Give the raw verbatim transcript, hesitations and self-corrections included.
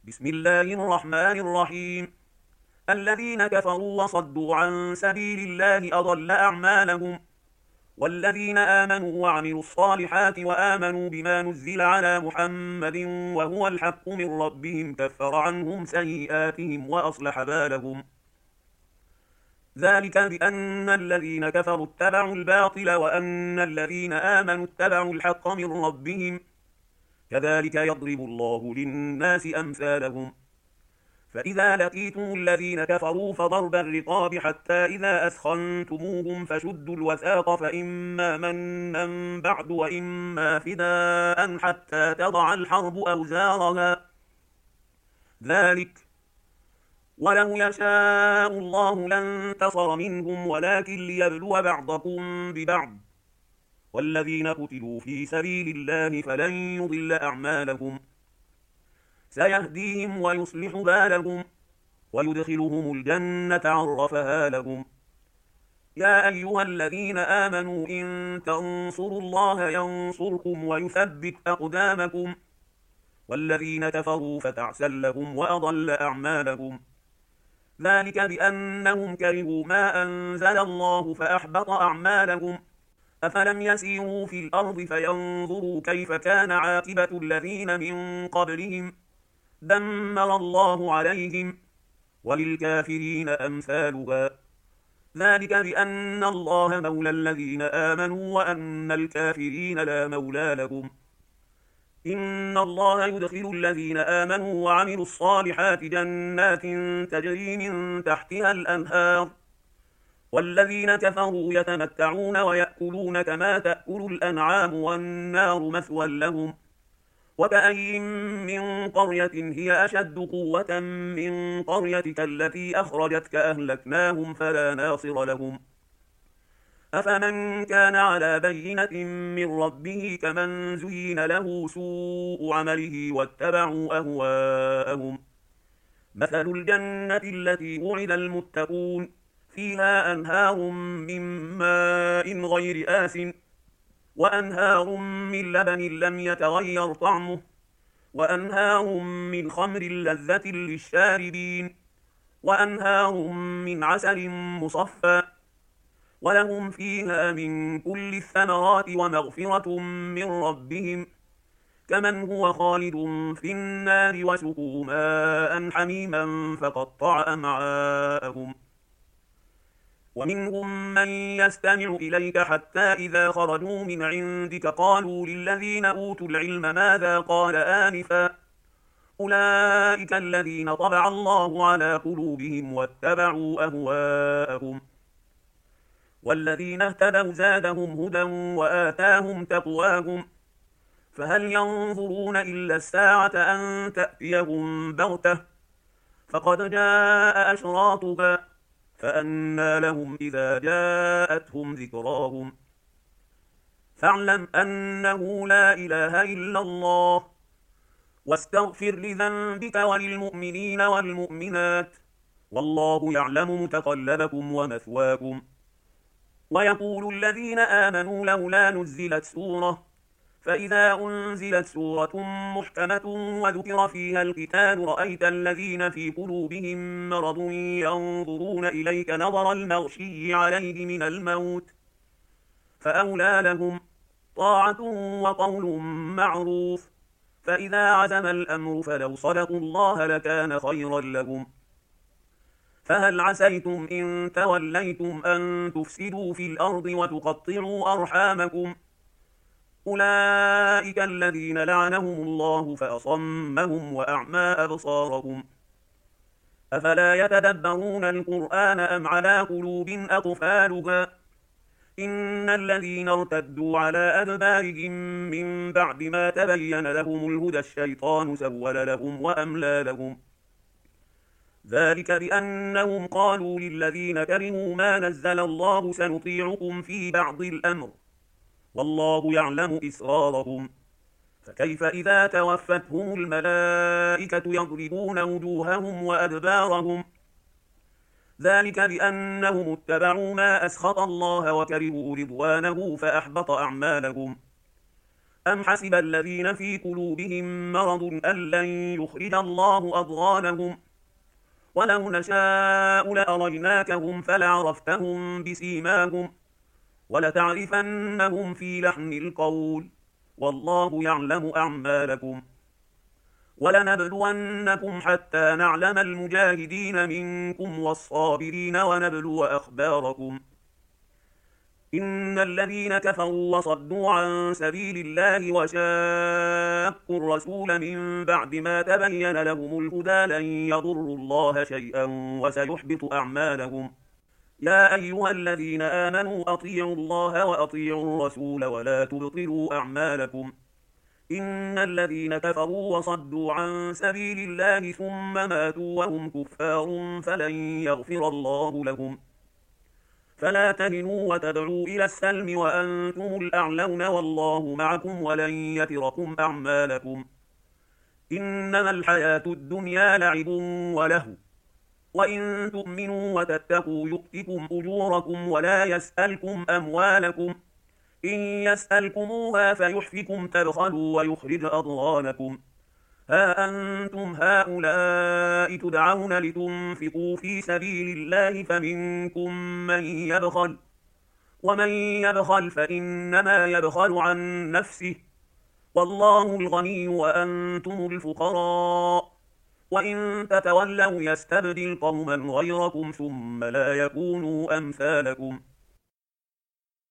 بسم الله الرحمن الرحيم. الذين كفروا وصدوا عن سبيل الله أضل أعمالهم. والذين آمنوا وعملوا الصالحات وآمنوا بما نزل على محمد وهو الحق من ربهم كفر عنهم سيئاتهم وأصلح بالهم. ذلك بأن الذين كفروا اتبعوا الباطل وأن الذين آمنوا اتبعوا الحق من ربهم. كذلك يضرب الله للناس أمثالهم. فإذا لقيتم الذين كفروا فضرب الرقاب حتى إذا أثخنتموهم فشدوا الوثاق فإما منا بعد وإما فداء حتى تضع الحرب أوزارها. ذلك ولو يشاء الله لانتصر منهم ولكن ليبلو بعضكم ببعض. والذين قتلوا في سبيل الله فلن يضل أعمالهم. سيهديهم ويصلح بالهم ويدخلهم الجنة عرفها لهم. يا أيها الذين آمنوا إن تنصروا الله ينصركم ويثبت أقدامكم. والذين كفروا فتعسا لهم وأضل أعمالهم. ذلك بأنهم كرهوا ما أنزل الله فأحبط أعمالهم. أفلم يسيروا في الأرض فينظروا كيف كان عاقبة الذين من قبلهم. دمر الله عليهم وللكافرين أمثالها. ذلك بأن الله مولى الذين آمنوا وأن الكافرين لا مولى لهم. إن الله يدخل الذين آمنوا وعملوا الصالحات جنات تجري من تحتها الأنهار. والذين كفروا يتمتعون ويأكلون كما تأكل الأنعام والنار مثوى لهم. وكأين من قرية هي أشد قوة من قريتك التي أخرجتك أهلكناهم فلا ناصر لهم. أفمن كان على بينة من ربه كمن زين له سوء عمله واتبعوا أهواءهم. مثل الجنة التي وعد المتقون فيها أنهار من ماء غير آسٍ وأنهار من لبن لم يتغير طعمه وأنهار من خمر لذة للشاربين وأنهار من عسل مصفى ولهم فيها من كل الثمرات ومغفرة من ربهم كمن هو خالد في النار وسقوا ماء حميما فقطع أمعاءهم. ومنهم من يستمع إليك حتى إذا خرجوا من عندك قالوا للذين أوتوا العلم ماذا قال آنفا. أولئك الذين طبع الله على قلوبهم واتبعوا أهواءهم. والذين اهتدوا زادهم هدى وآتاهم تقواهم. فهل ينظرون إلا الساعة أن تأتيهم بغتة فقد جاء أشراطها فأنى لهم إذا جاءتهم ذكراهم. فاعلم أنه لا إله إلا الله واستغفر لذنبك وللمؤمنين والمؤمنات والله يعلم متقلبكم ومثواكم. ويقول الذين آمنوا لولا نزلت سورة فإذا أنزلت سورة محكمة وذكر فيها القتال رأيت الذين في قلوبهم مرض ينظرون إليك نظر المغشي عليه من الموت فأولى لهم طاعة وقول معروف. فإذا عزم الأمر فلو صدقوا الله لكان خيرا لهم. فهل عسيتم إن توليتم أن تفسدوا في الأرض وتقطعوا أرحامكم. أولئك الذين لعنهم الله فأصمهم وأعمى أبصارهم. أفلا يتدبرون القرآن أم على قلوب أقفالها. إن الذين ارتدوا على أدبارهم من بعد ما تبين لهم الهدى الشيطان سول لهم وأملى لهم. ذلك بأنهم قالوا للذين كرهوا ما نزل الله سنطيعكم في بعض الأمر والله يعلم إسرارهم. فكيف إذا توفتهم الملائكة يضربون وجوههم وأدبارهم. ذلك بأنهم اتبعوا ما أسخط الله وكرهوا رضوانه فأحبط أعمالهم. أم حسب الذين في قلوبهم مرض أن لن يخرج الله أضغانهم ولو نشاء لأريناكهم فلعرفتهم بسيماهم ولتعرفنهم في لحن القول والله يعلم أعمالكم ولنبلونكم حتى نعلم المجاهدين منكم والصابرين ونبلو أخباركم إن الذين كفروا وصدوا عن سبيل الله وشاقوا الرسول من بعد ما تبين لهم الهدى لن يضروا الله شيئا وسيحبط أعمالهم يا أيها الذين آمنوا أطيعوا الله وأطيعوا الرسول ولا تبطلوا أعمالكم إن الذين كفروا وصدوا عن سبيل الله ثم ماتوا وهم كفار فلن يغفر الله لهم فلا تهنوا وتدعوا إلى السلم وأنتم الأعلون والله معكم ولن يتركم أعمالكم إنما الحياة الدنيا لعب ولهو وإن تؤمنوا وتتقوا يؤتكم أجوركم ولا يسألكم أموالكم إن يسألكموها فيحفكم تبخلوا ويخرج أضغانكم ها أنتم هؤلاء تدعون لتنفقوا في سبيل الله فمنكم من يبخل ومن يبخل فإنما يبخل عن نفسه والله الغني وأنتم الفقراء وإن تتولوا يستبدل قوما غيركم ثم لا يكونوا أمثالكم